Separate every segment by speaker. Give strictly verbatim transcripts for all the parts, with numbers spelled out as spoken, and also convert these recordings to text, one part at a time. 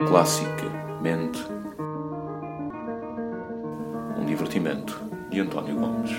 Speaker 1: Classicamente, um divertimento de António Gomes.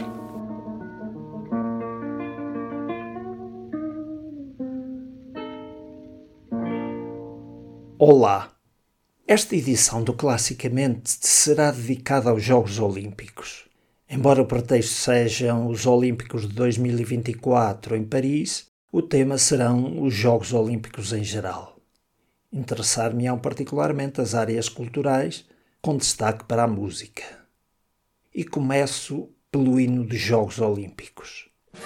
Speaker 2: Olá! Esta edição do Classicamente será dedicada aos Jogos Olímpicos. Embora o pretexto sejam os Olímpicos de dois mil e vinte e quatro em Paris, o tema serão os Jogos Olímpicos em geral. Interessar-me-ão particularmente as áreas culturais, com destaque para a música. E começo pelo hino dos Jogos Olímpicos.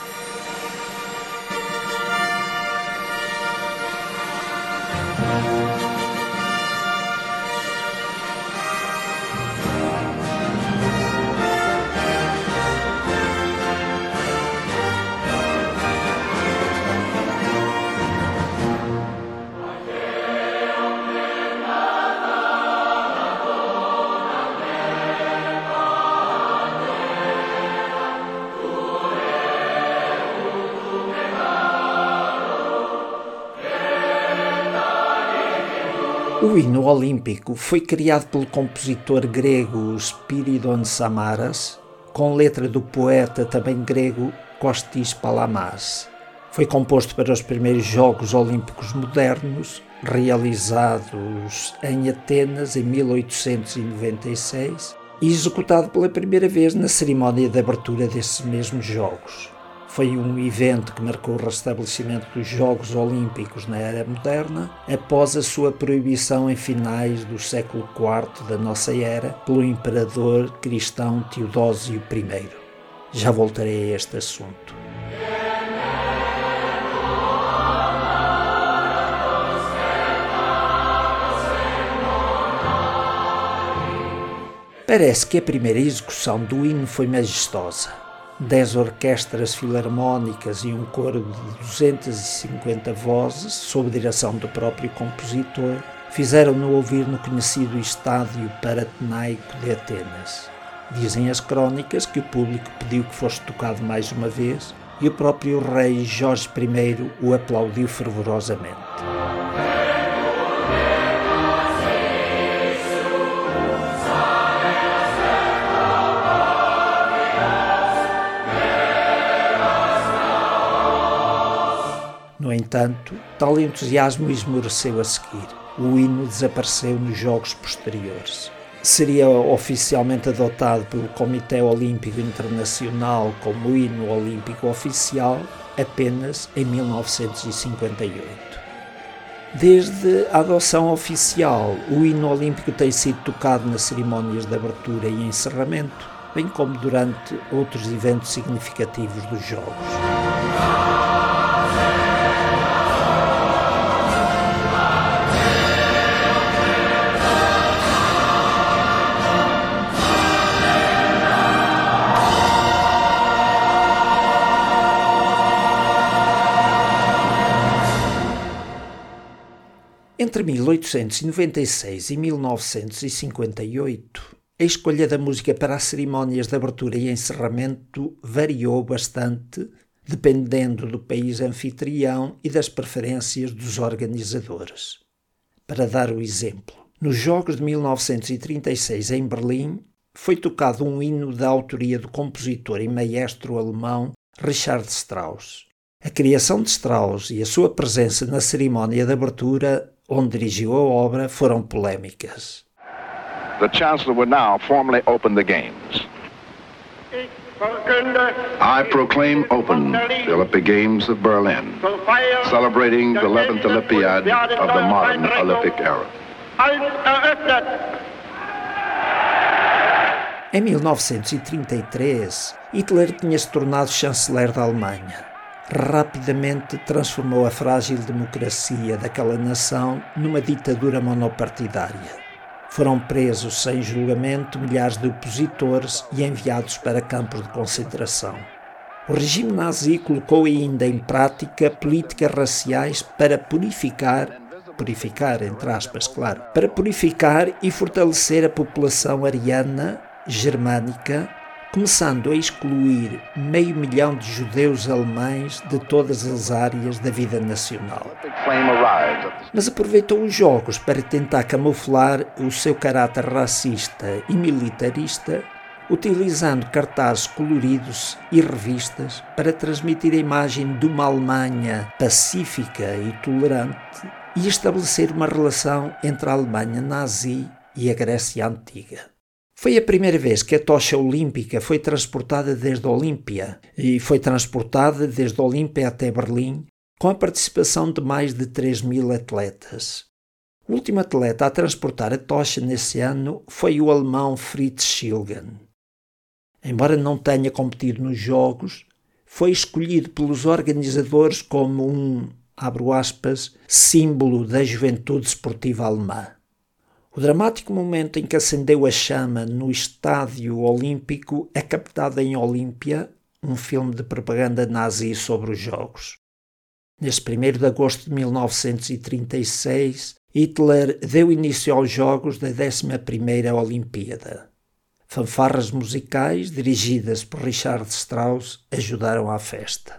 Speaker 2: O hino olímpico foi criado pelo compositor grego Spyridon Samaras, com letra do poeta também grego Kostis Palamas. Foi composto para os primeiros Jogos Olímpicos modernos, realizados em Atenas em mil oitocentos e noventa e seis, e executado pela primeira vez na cerimónia de abertura desses mesmos Jogos. Foi um evento que marcou o restabelecimento dos Jogos Olímpicos na era moderna, após a sua proibição em finais do século quarto da nossa era pelo imperador cristão Teodósio I. Já voltarei a este assunto. Parece que a primeira execução do hino foi majestosa. Dez orquestras filarmónicas e um coro de duzentas e cinquenta vozes, sob direção do próprio compositor, fizeram-no ouvir no conhecido estádio Panatenaico de Atenas. Dizem as crónicas que o público pediu que fosse tocado mais uma vez e o próprio rei Jorge I o aplaudiu fervorosamente. No entanto, tal entusiasmo esmoreceu a seguir. O hino desapareceu nos Jogos posteriores. Seria oficialmente adotado pelo Comitê Olímpico Internacional como hino olímpico oficial apenas em mil novecentos e cinquenta e oito. Desde a adoção oficial, o hino olímpico tem sido tocado nas cerimónias de abertura e encerramento, bem como durante outros eventos significativos dos Jogos. Entre mil oitocentos e noventa e seis e mil novecentos e cinquenta e oito, a escolha da música para as cerimónias de abertura e encerramento variou bastante, dependendo do país anfitrião e das preferências dos organizadores. Para dar o exemplo, nos Jogos de mil novecentos e trinta e seis em Berlim, foi tocado um hino da autoria do compositor e maestro alemão Richard Strauss. A criação de Strauss e a sua presença na cerimónia de abertura, onde dirigiu a obra, foram polémicas.
Speaker 3: The Chancellor will now formally open the Games. I proclaim open the Olympic Games of Berlin, celebrating the eleventh Olympiad of the modern Olympic era.
Speaker 2: Em mil novecentos e trinta e três, Hitler tinha-se tornado chanceler da Alemanha. Rapidamente transformou a frágil democracia daquela nação numa ditadura monopartidária. Foram presos sem julgamento milhares de opositores e enviados para campos de concentração. O regime nazi colocou ainda em prática políticas raciais para purificar, purificar entre aspas, claro, para purificar e fortalecer a população ariana, germânica, começando a excluir meio milhão de judeus alemães de todas as áreas da vida nacional. Mas aproveitou os jogos para tentar camuflar o seu caráter racista e militarista, utilizando cartazes coloridos e revistas para transmitir a imagem de uma Alemanha pacífica e tolerante e estabelecer uma relação entre a Alemanha nazi e a Grécia Antiga. Foi a primeira vez que a tocha olímpica foi transportada desde a Olímpia e foi transportada desde a Olímpia até Berlim, com a participação de mais de três mil atletas. O último atleta a transportar a tocha nesse ano foi o alemão Fritz Schilgen. Embora não tenha competido nos Jogos, foi escolhido pelos organizadores como um, abro aspas, símbolo da juventude esportiva alemã. O dramático momento em que acendeu a chama no Estádio Olímpico é captado em Olímpia, um filme de propaganda nazi sobre os Jogos. Neste primeiro de agosto de mil novecentos e trinta e seis, Hitler deu início aos Jogos da décima primeira Olimpíada. Fanfarras musicais, dirigidas por Richard Strauss, ajudaram à festa.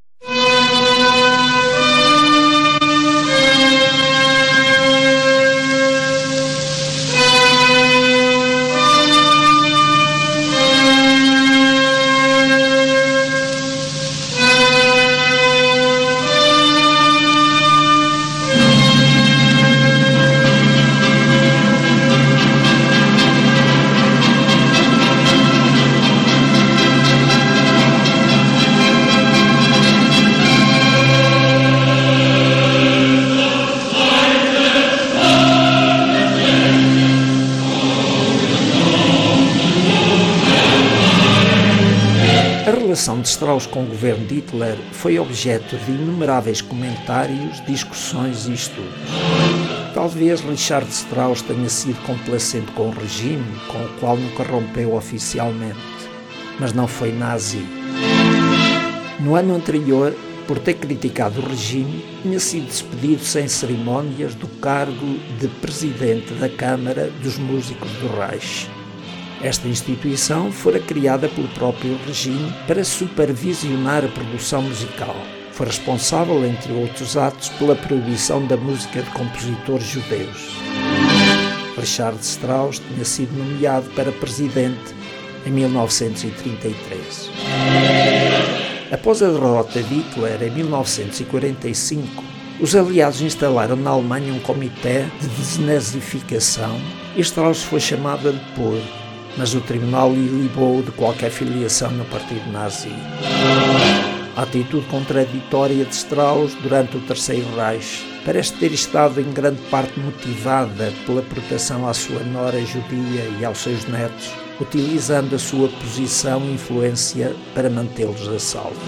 Speaker 2: A relação de Strauss com o governo de Hitler foi objeto de inumeráveis comentários, discussões e estudos. Talvez Richard Strauss tenha sido complacente com o regime, com o qual nunca rompeu oficialmente, mas não foi nazi. No ano anterior, por ter criticado o regime, tinha sido despedido sem cerimónias do cargo de presidente da Câmara dos Músicos do Reich. Esta instituição fora criada pelo próprio regime para supervisionar a produção musical. Foi responsável, entre outros atos, pela proibição da música de compositores judeus. Richard Strauss tinha sido nomeado para presidente em mil novecentos e trinta e três. Após a derrota de Hitler em mil novecentos e quarenta e cinco, os aliados instalaram na Alemanha um comitê de desnazificação e Strauss foi chamado a depor, mas o tribunal lhe libou de qualquer filiação no partido nazi. A atitude contraditória de Strauss durante o Terceiro Reich parece ter estado em grande parte motivada pela proteção à sua nora judia e aos seus netos, utilizando a sua posição e influência para mantê-los a salvo.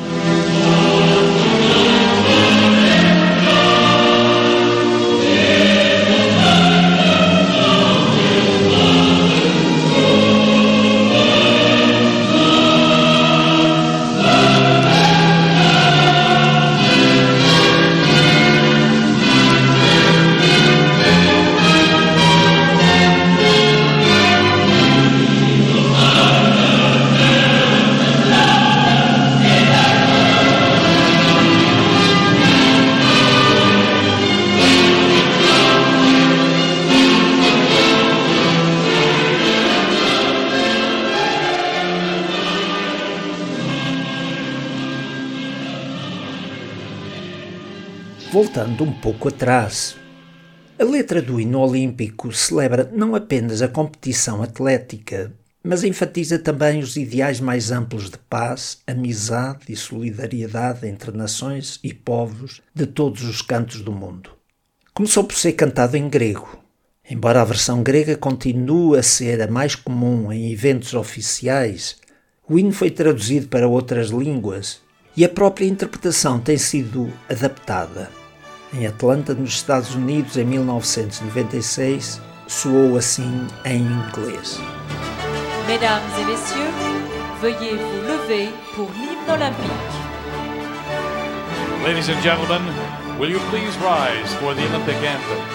Speaker 2: Voltando um pouco atrás, a letra do hino olímpico celebra não apenas a competição atlética, mas enfatiza também os ideais mais amplos de paz, amizade e solidariedade entre nações e povos de todos os cantos do mundo. Começou por ser cantado em grego. Embora a versão grega continue a ser a mais comum em eventos oficiais, o hino foi traduzido para outras línguas e a própria interpretação tem sido adaptada. Em Atlanta, nos Estados Unidos, em mil novecentos e noventa e seis, soou assim em inglês.
Speaker 4: Mesdames et messieurs, veuillez vous lever pour l'hymne olympique.
Speaker 5: Ladies and gentlemen, will you please rise for the Olympic anthem?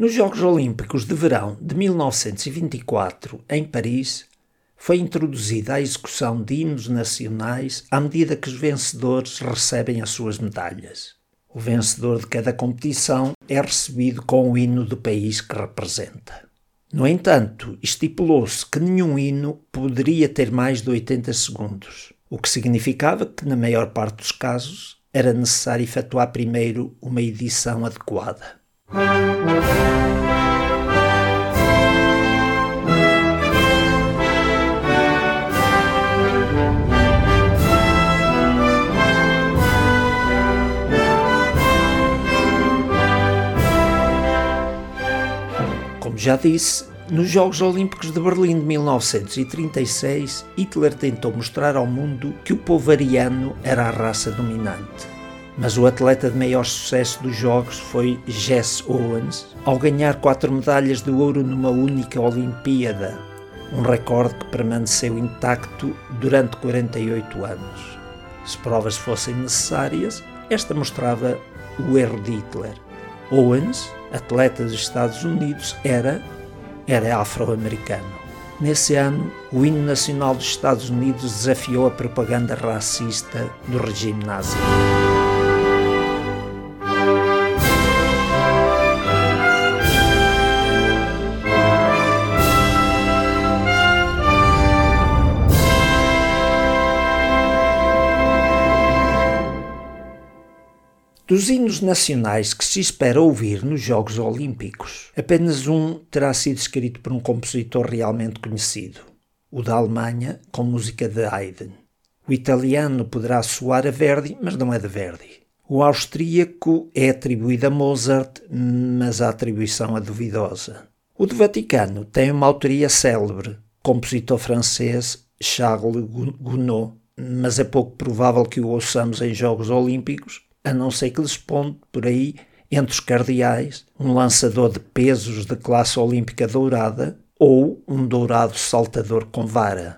Speaker 2: Nos Jogos Olímpicos de Verão de mil novecentos e vinte e quatro, em Paris, foi introduzida a execução de hinos nacionais à medida que os vencedores recebem as suas medalhas. O vencedor de cada competição é recebido com o hino do país que representa. No entanto, estipulou-se que nenhum hino poderia ter mais de oitenta segundos, o que significava que, na maior parte dos casos, era necessário efetuar primeiro uma edição adequada. Como já disse, nos Jogos Olímpicos de Berlim de mil novecentos e trinta e seis, Hitler tentou mostrar ao mundo que o povo ariano era a raça dominante. Mas o atleta de maior sucesso dos Jogos foi Jesse Owens, ao ganhar quatro medalhas de ouro numa única Olimpíada, um recorde que permaneceu intacto durante quarenta e oito anos. Se provas fossem necessárias, esta mostrava o erro de Hitler. Owens, atleta dos Estados Unidos, era, era afro-americano. Nesse ano, o hino nacional dos Estados Unidos desafiou a propaganda racista do regime nazi. Dos hinos nacionais que se espera ouvir nos Jogos Olímpicos, apenas um terá sido escrito por um compositor realmente conhecido, o da Alemanha, com música de Haydn. O italiano poderá soar a Verdi, mas não é de Verdi. O austríaco é atribuído a Mozart, mas a atribuição é duvidosa. O do Vaticano tem uma autoria célebre, compositor francês Charles Gounod, mas é pouco provável que o ouçamos em Jogos Olímpicos, a não ser que desponte por aí, entre os cardeais, um lançador de pesos de classe olímpica dourada ou um dourado saltador com vara.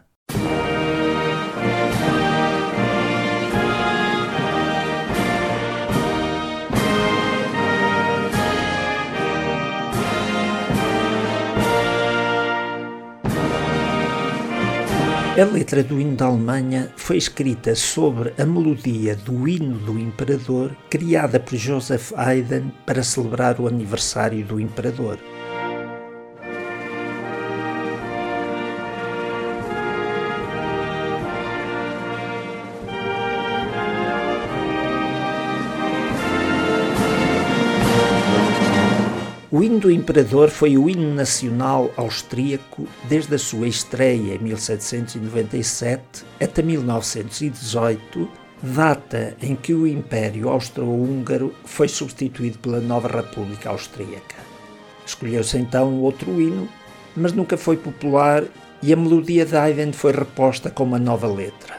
Speaker 2: A letra do hino da Alemanha foi escrita sobre a melodia do hino do imperador, criada por Joseph Haydn para celebrar o aniversário do imperador. O hino do imperador foi o hino nacional austríaco desde a sua estreia em mil setecentos e noventa e sete até mil novecentos e dezoito, data em que o Império Austro-Húngaro foi substituído pela nova República Austríaca. Escolheu-se então outro hino, mas nunca foi popular e a melodia de Haydn foi reposta com uma nova letra.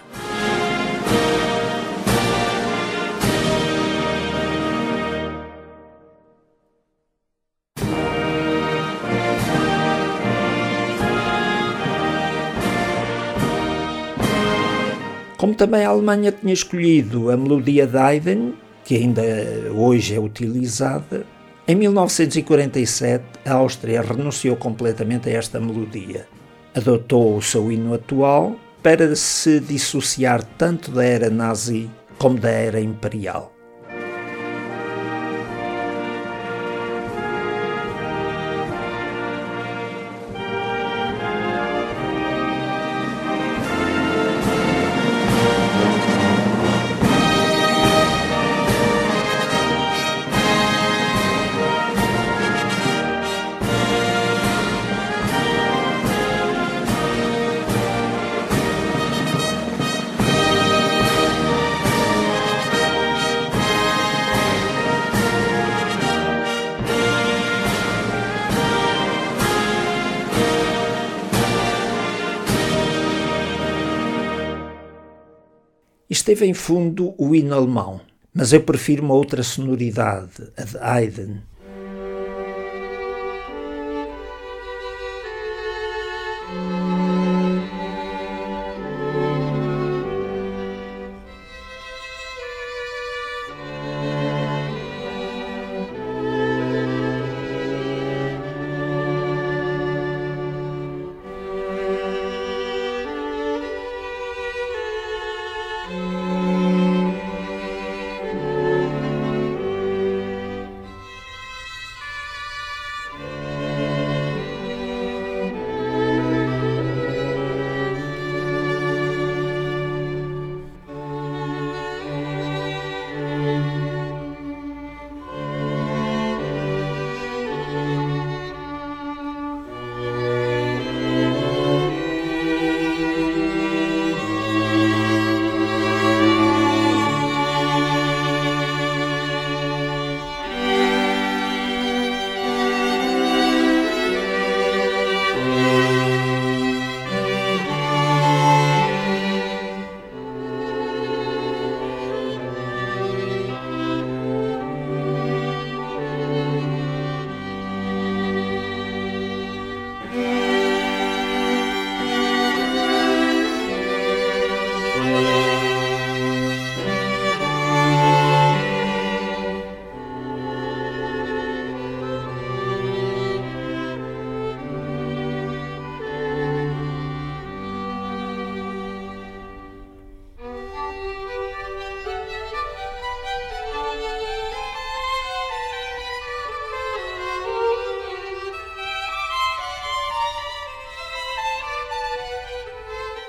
Speaker 2: Como também a Alemanha tinha escolhido a melodia de Haydn, que ainda hoje é utilizada, em mil novecentos e quarenta e sete a Áustria renunciou completamente a esta melodia. Adotou o seu hino atual para se dissociar tanto da era nazi como da era imperial. Esteve em fundo o hino alemão, mas eu prefiro uma outra sonoridade, a de Haydn.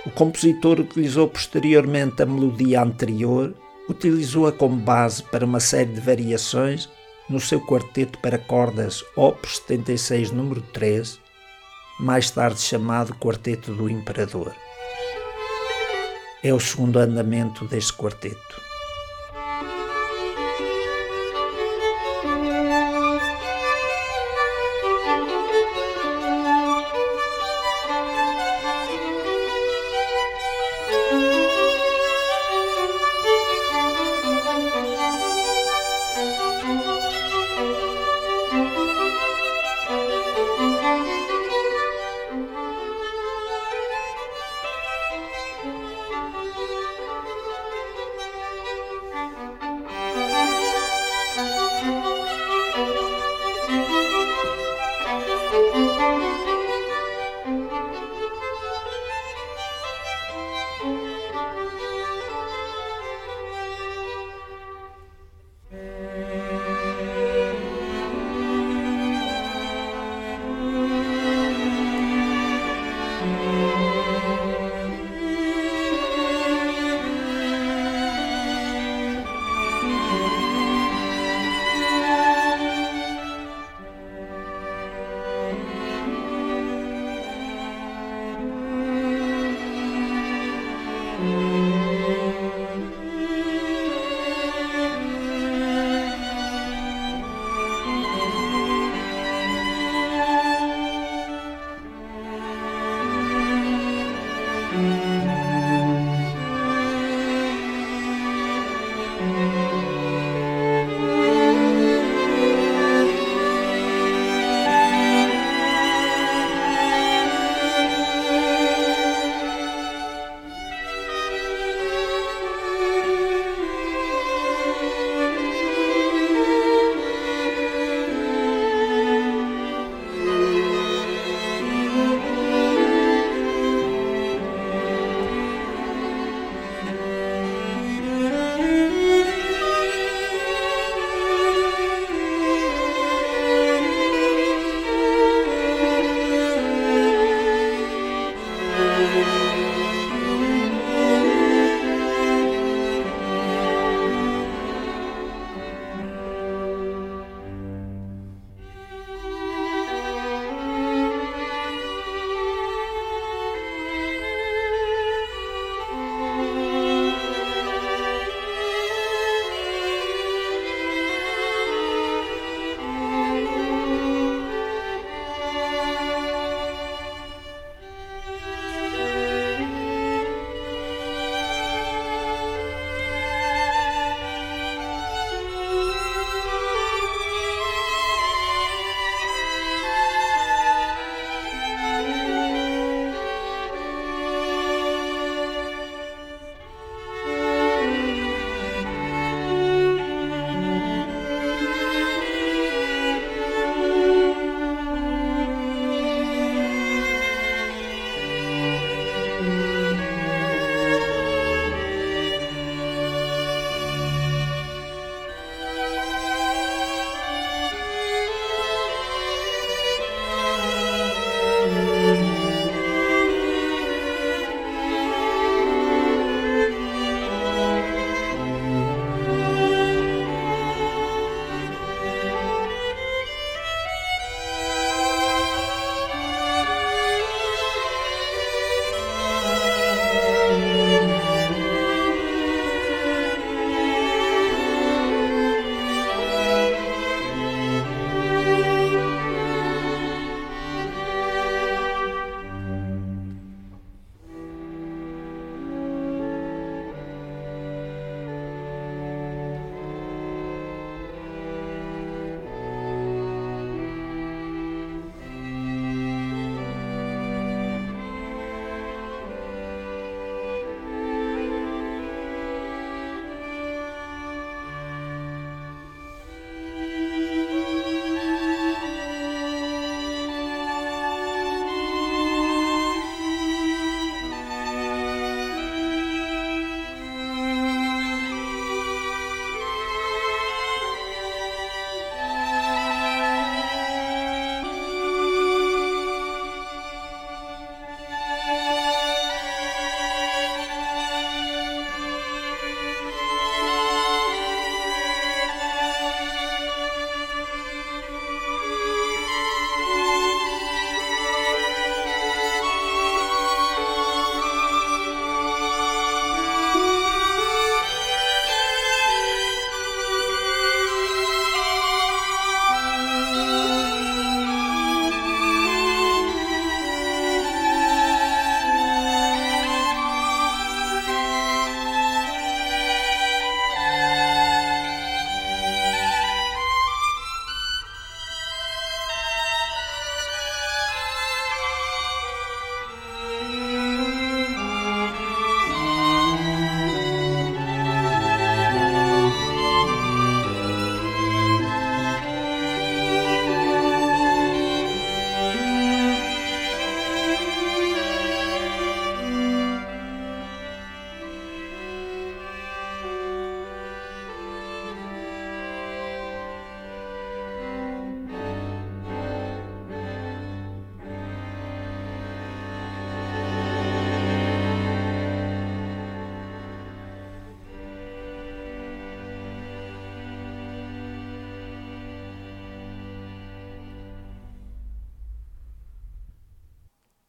Speaker 2: O compositor utilizou posteriormente a melodia anterior, utilizou-a como base para uma série de variações no seu quarteto para cordas Opus setenta e seis número três, mais tarde chamado Quarteto do Imperador. É o segundo andamento deste quarteto.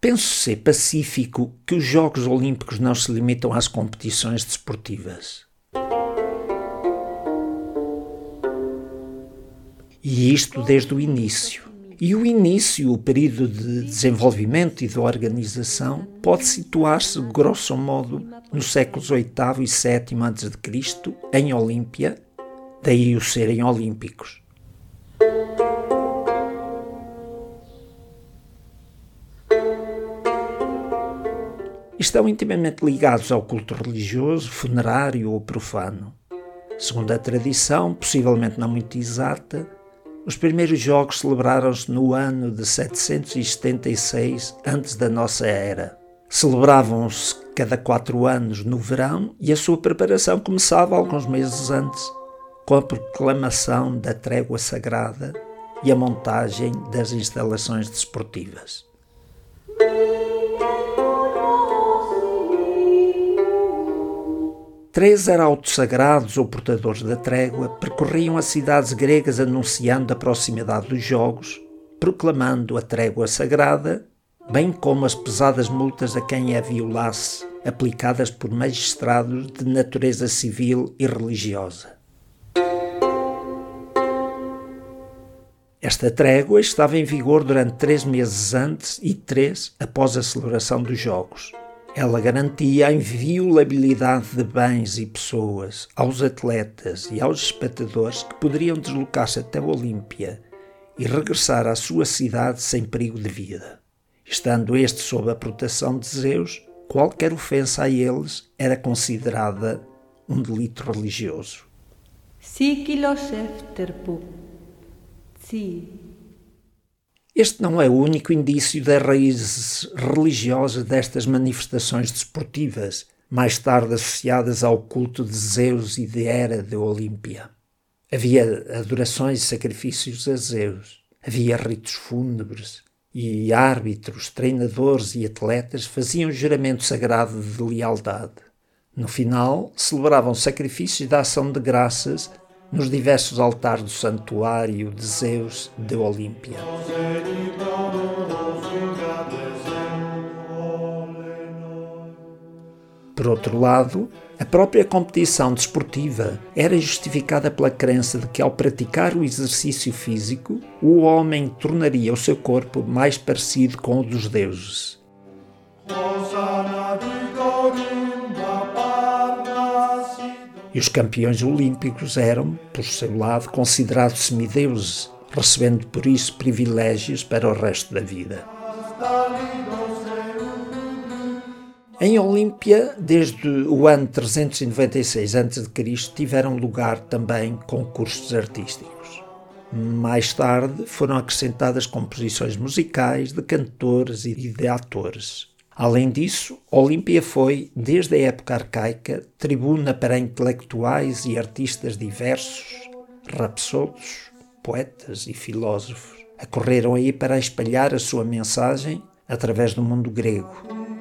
Speaker 2: penso ser pacífico que os Jogos Olímpicos não se limitam às competições desportivas. E isto desde o início. E o início, o período de desenvolvimento e de organização, pode situar-se, grosso modo, nos séculos oitavo e sétimo antes de Cristo, em Olímpia, daí o serem olímpicos. Estão intimamente ligados ao culto religioso, funerário ou profano. Segundo a tradição, possivelmente não muito exata, os primeiros jogos celebraram-se no ano de setecentos e setenta e seis antes da nossa era. Celebravam-se cada quatro anos no verão e a sua preparação começava alguns meses antes, com a proclamação da trégua sagrada e a montagem das instalações desportivas. Três arautos sagrados ou portadores da trégua percorriam as cidades gregas anunciando a proximidade dos jogos, proclamando a trégua sagrada, bem como as pesadas multas a quem a violasse, aplicadas por magistrados de natureza civil e religiosa. Esta trégua estava em vigor durante três meses antes e três após a celebração dos jogos. Ela garantia a inviolabilidade de bens e pessoas aos atletas e aos espectadores que poderiam deslocar-se até a Olímpia e regressar à sua cidade sem perigo de vida. Estando este sob a proteção de Zeus, qualquer ofensa a eles era considerada um delito religioso. Este não é o único indício das raízes religiosas destas manifestações desportivas, mais tarde associadas ao culto de Zeus e de Hera de Olímpia. Havia adorações e sacrifícios a Zeus, havia ritos fúnebres, e árbitros, treinadores e atletas faziam juramento sagrado de lealdade. No final, celebravam sacrifícios de ação de graças nos diversos altares do santuário de Zeus de Olímpia. Por outro lado, a própria competição desportiva era justificada pela crença de que, ao praticar o exercício físico, o homem tornaria o seu corpo mais parecido com o dos deuses. E os campeões olímpicos eram, por seu lado, considerados semideuses, recebendo por isso privilégios para o resto da vida. Em Olímpia, desde o ano trezentos e noventa e seis antes de Cristo, tiveram lugar também concursos artísticos. Mais tarde foram acrescentadas composições musicais de cantores e de atores. Além disso, Olímpia foi, desde a época arcaica, tribuna para intelectuais e artistas diversos, rapsodos, poetas e filósofos. Acorreram aí para espalhar a sua mensagem através do mundo grego.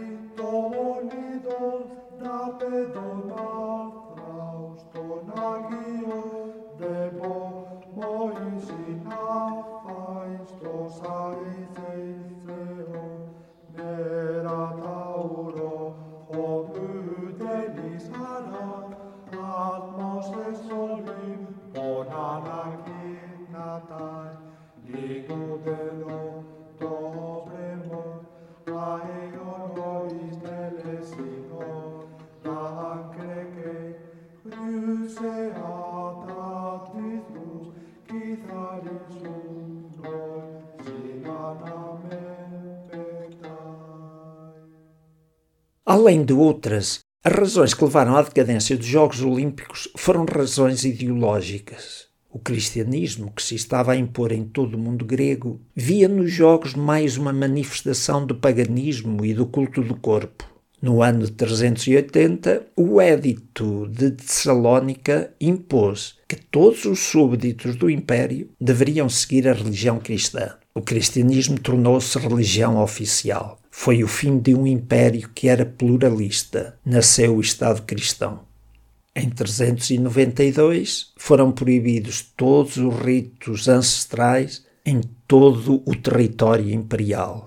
Speaker 2: Além de outras, as razões que levaram à decadência dos Jogos Olímpicos foram razões ideológicas. O cristianismo, que se estava a impor em todo o mundo grego, via nos Jogos mais uma manifestação do paganismo e do culto do corpo. No ano de trezentos e oitenta, o Édito de Tessalónica impôs que todos os súbditos do Império deveriam seguir a religião cristã. O cristianismo tornou-se religião oficial. Foi o fim de um império que era pluralista. Nasceu o Estado cristão. Em trezentos e noventa e dois, foram proibidos todos os ritos ancestrais em todo o território imperial.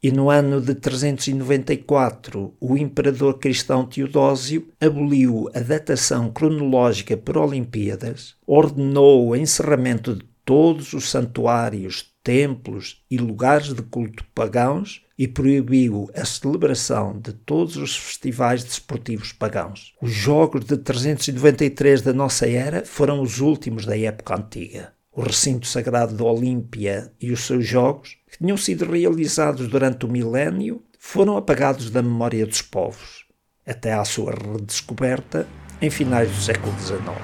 Speaker 2: e no ano de trezentos e noventa e quatro o imperador cristão Teodósio aboliu a datação cronológica por Olimpíadas, ordenou o encerramento de todos os santuários, templos e lugares de culto pagãos e proibiu a celebração de todos os festivais desportivos pagãos. Os Jogos de trezentos e noventa e três da nossa era foram os últimos da época antiga. O recinto sagrado da Olímpia e os seus jogos, que tinham sido realizados durante o milénio, foram apagados da memória dos povos, até à sua redescoberta em finais do século dezenove.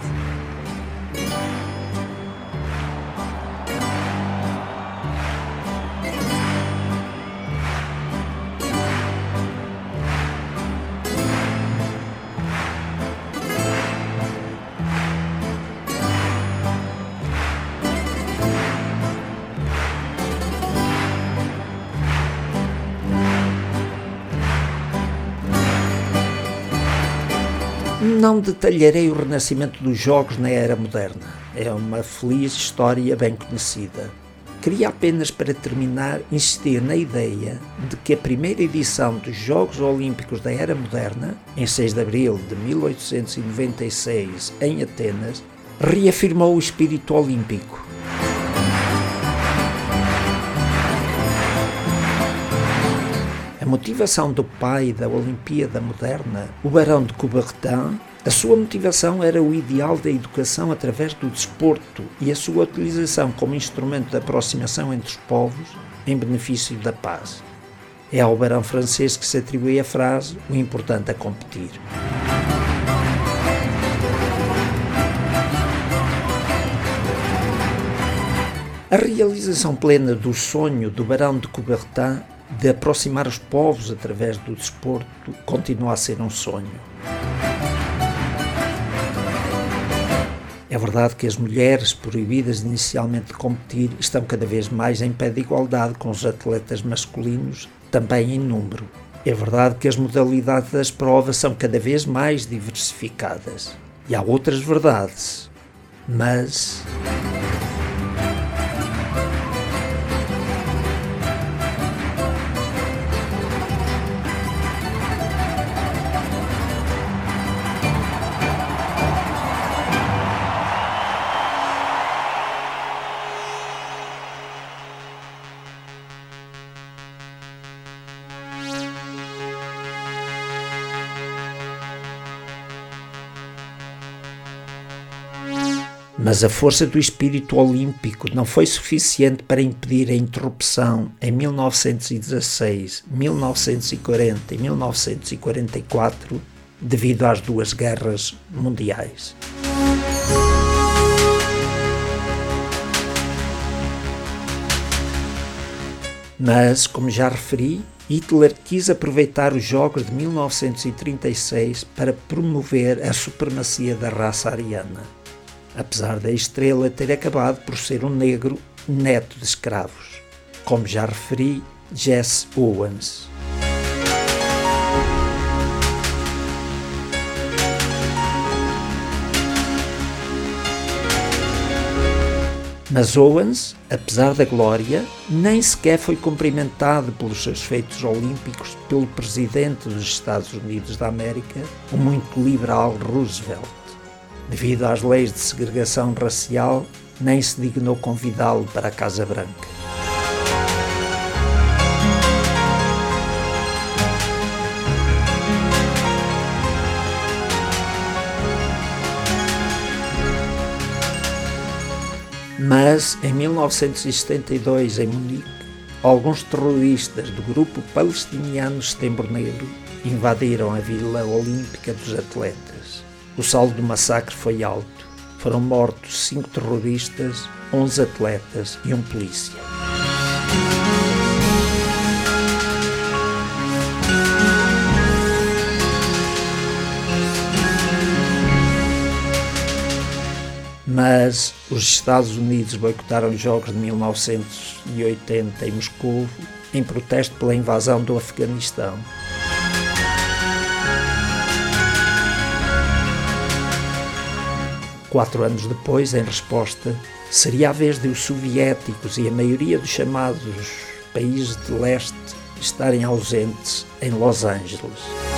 Speaker 2: Não detalharei o renascimento dos jogos na era moderna. É uma feliz história bem conhecida. Queria apenas, para terminar, insistir na ideia de que a primeira edição dos Jogos Olímpicos da Era Moderna, em seis de abril de mil oitocentos e noventa e seis, em Atenas, reafirmou o espírito olímpico. A motivação do pai da Olimpíada moderna, o barão de Coubertin, a sua motivação era o ideal da educação através do desporto e a sua utilização como instrumento de aproximação entre os povos em benefício da paz. É ao barão francês que se atribui a frase "o importante é competir". A realização plena do sonho do barão de Coubertin de aproximar os povos através do desporto continua a ser um sonho. É verdade que as mulheres, proibidas inicialmente de competir, estão cada vez mais em pé de igualdade com os atletas masculinos, também em número. É verdade que as modalidades das provas são cada vez mais diversificadas. E há outras verdades. Mas... Mas a força do espírito olímpico não foi suficiente para impedir a interrupção em mil novecentos e dezasseis, mil novecentos e quarenta e mil novecentos e quarenta e quatro devido às duas guerras mundiais. Mas, como já referi, Hitler quis aproveitar os Jogos de mil novecentos e trinta e seis para promover a supremacia da raça ariana, apesar da estrela ter acabado por ser um negro neto de escravos, como já referi, Jesse Owens. Mas Owens, apesar da glória, nem sequer foi cumprimentado pelos seus feitos olímpicos pelo presidente dos Estados Unidos da América, o muito liberal Roosevelt. Devido às leis de segregação racial, nem se dignou convidá-lo para a Casa Branca. Mas, em mil novecentos e setenta e dois, em Munique, alguns terroristas do grupo palestiniano Setembro Negro invadiram a Vila Olímpica dos Atletas. O saldo do massacre foi alto. Foram mortos cinco terroristas, onze atletas e um polícia. Mas os Estados Unidos boicotaram os Jogos de mil novecentos e oitenta em Moscou em protesto pela invasão do Afeganistão. Quatro anos depois, em resposta, seria a vez de os soviéticos e a maioria dos chamados países de leste estarem ausentes em Los Angeles.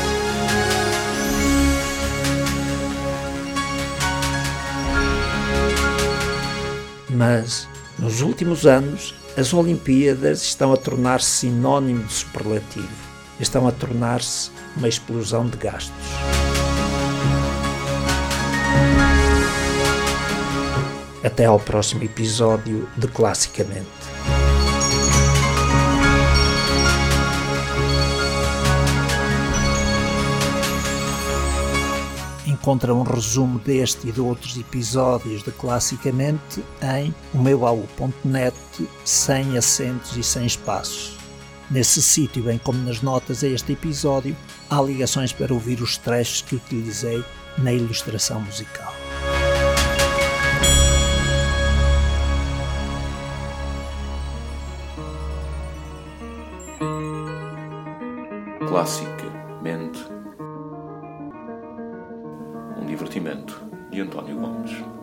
Speaker 2: Mas, nos últimos anos, as Olimpíadas estão a tornar-se sinónimo de superlativo. Estão a tornar-se uma explosão de gastos. Até ao próximo episódio de Classicamente. Encontra um resumo deste e de outros episódios de Classicamente em o meu baú ponto net, sem acentos e sem espaços. Nesse sítio, bem como nas notas a este episódio, há ligações para ouvir os trechos que utilizei na ilustração musical.
Speaker 1: Classicamente, um divertimento de António Gomes.